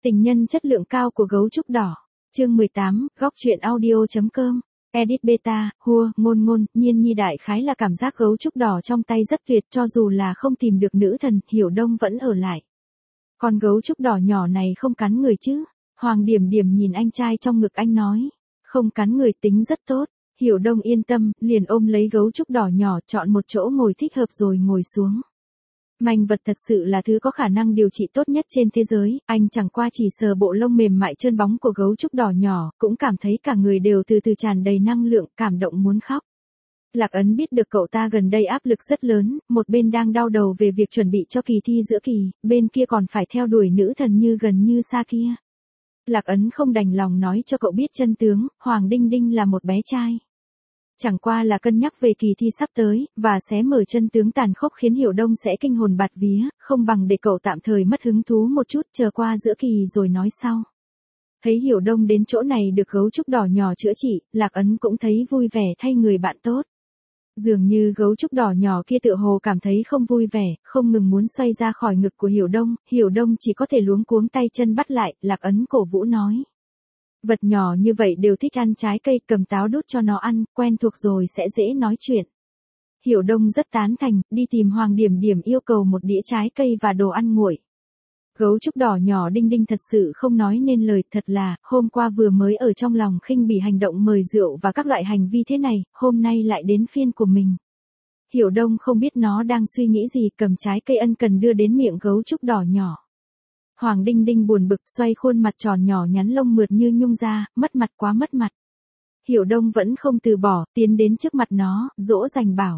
Tình nhân chất lượng cao của gấu trúc đỏ. Chương 18, góc truyện audio.com. Edit beta, hua, ngôn, nhiên nhi đại khái là cảm giác gấu trúc đỏ trong tay rất tuyệt, cho dù là không tìm được nữ thần, Hiểu Đông vẫn ở lại. Con gấu trúc đỏ nhỏ này không cắn người chứ? Hoàng Điểm Điểm nhìn anh trai trong ngực anh nói. Không cắn người, tính rất tốt. Hiểu Đông yên tâm, liền ôm lấy gấu trúc đỏ nhỏ, chọn một chỗ ngồi thích hợp rồi ngồi xuống. Manh vật thật sự là thứ có khả năng điều trị tốt nhất trên thế giới, anh chẳng qua chỉ sờ bộ lông mềm mại trơn bóng của gấu trúc đỏ nhỏ, cũng cảm thấy cả người đều từ từ tràn đầy năng lượng, cảm động muốn khóc. Lạc Ấn biết được cậu ta gần đây áp lực rất lớn, một bên đang đau đầu về việc chuẩn bị cho kỳ thi giữa kỳ, bên kia còn phải theo đuổi nữ thần như gần như xa kia. Lạc Ấn không đành lòng nói cho cậu biết chân tướng, Hoàng Đinh Đinh là một bé trai. Chẳng qua là cân nhắc về kỳ thi sắp tới, và xé mở chân tướng tàn khốc khiến Hiểu Đông sẽ kinh hồn bạt vía, không bằng để cậu tạm thời mất hứng thú một chút chờ qua giữa kỳ rồi nói sau. Thấy Hiểu Đông đến chỗ này được gấu trúc đỏ nhỏ chữa trị, Lạc Ấn cũng thấy vui vẻ thay người bạn tốt. Dường như gấu trúc đỏ nhỏ kia tựa hồ cảm thấy không vui vẻ, không ngừng muốn xoay ra khỏi ngực của Hiểu Đông chỉ có thể luống cuống tay chân bắt lại, Lạc Ấn cổ vũ nói. Vật nhỏ như vậy đều thích ăn trái cây, cầm táo đút cho nó ăn, quen thuộc rồi sẽ dễ nói chuyện. Hiểu Đông rất tán thành, đi tìm Hoàng Điểm Điểm yêu cầu một đĩa trái cây và đồ ăn nguội. Gấu trúc đỏ nhỏ Đinh Đinh thật sự không nói nên lời, thật là, hôm qua vừa mới ở trong lòng khinh bỉ hành động mời rượu và các loại hành vi thế này, hôm nay lại đến phiên của mình. Hiểu Đông không biết nó đang suy nghĩ gì, cầm trái cây ân cần đưa đến miệng gấu trúc đỏ nhỏ. Hoàng Đinh Đinh buồn bực xoay khuôn mặt tròn nhỏ nhắn lông mượt như nhung ra, mất mặt quá mất mặt. Hiểu Đông vẫn không từ bỏ, tiến đến trước mặt nó, dỗ dành bảo.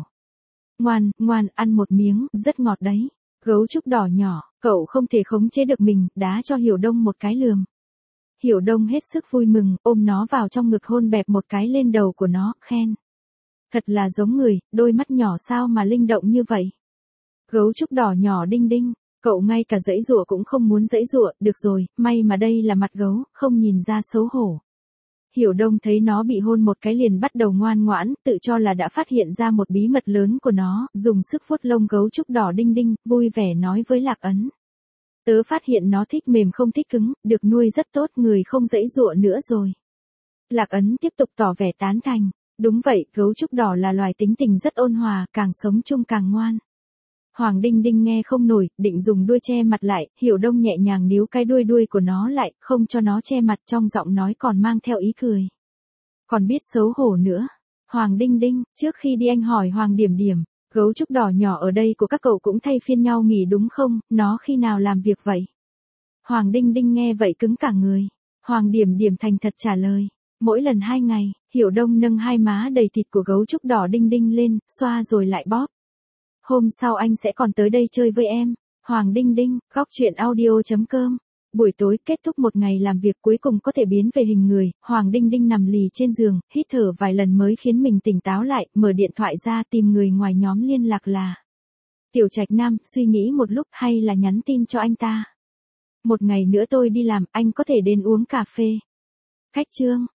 Ngoan, ăn một miếng, rất ngọt đấy. Gấu trúc đỏ nhỏ, cậu không thể khống chế được mình, đá cho Hiểu Đông một cái lườm. Hiểu Đông hết sức vui mừng, ôm nó vào trong ngực hôn bẹp một cái lên đầu của nó, khen. Thật là giống người, đôi mắt nhỏ sao mà linh động như vậy. Gấu trúc đỏ nhỏ Đinh Đinh. Cậu ngay cả giãy giụa cũng không muốn giãy giụa, được rồi, may mà đây là mặt gấu, không nhìn ra xấu hổ. Hiểu Đông thấy nó bị hôn một cái liền bắt đầu ngoan ngoãn, tự cho là đã phát hiện ra một bí mật lớn của nó, dùng sức vuốt lông gấu trúc đỏ Đinh Đinh, vui vẻ nói với Lạc Ấn. Tớ phát hiện nó thích mềm không thích cứng, được nuôi rất tốt, người không giãy giụa nữa rồi. Lạc Ấn tiếp tục tỏ vẻ tán thành. Đúng vậy, gấu trúc đỏ là loài tính tình rất ôn hòa, càng sống chung càng ngoan. Hoàng Đinh Đinh nghe không nổi, định dùng đuôi che mặt lại, Hiểu Đông nhẹ nhàng níu cái đuôi của nó lại, không cho nó che mặt, trong giọng nói còn mang theo ý cười. Còn biết xấu hổ nữa. Hoàng Đinh Đinh, trước khi đi anh hỏi Hoàng Điểm Điểm, gấu trúc đỏ nhỏ ở đây của các cậu cũng thay phiên nhau nghỉ đúng không, nó khi nào làm việc vậy? Hoàng Đinh Đinh nghe vậy cứng cả người. Hoàng Điểm Điểm thành thật trả lời. Mỗi lần 2 ngày, Hiểu Đông nâng hai má đầy thịt của gấu trúc đỏ Đinh Đinh lên, xoa rồi lại bóp. Hôm sau anh sẽ còn tới đây chơi với em. Hoàng Đinh Đinh, góc truyện audio.com. Buổi tối kết thúc một ngày làm việc cuối cùng có thể biến về hình người, Hoàng Đinh Đinh nằm lì trên giường, hít thở vài lần mới khiến mình tỉnh táo lại, mở điện thoại ra tìm người ngoài nhóm liên lạc là Tiểu Trạch Nam, suy nghĩ một lúc hay là nhắn tin cho anh ta. Một ngày nữa tôi đi làm, anh có thể đến uống cà phê. Khách trương.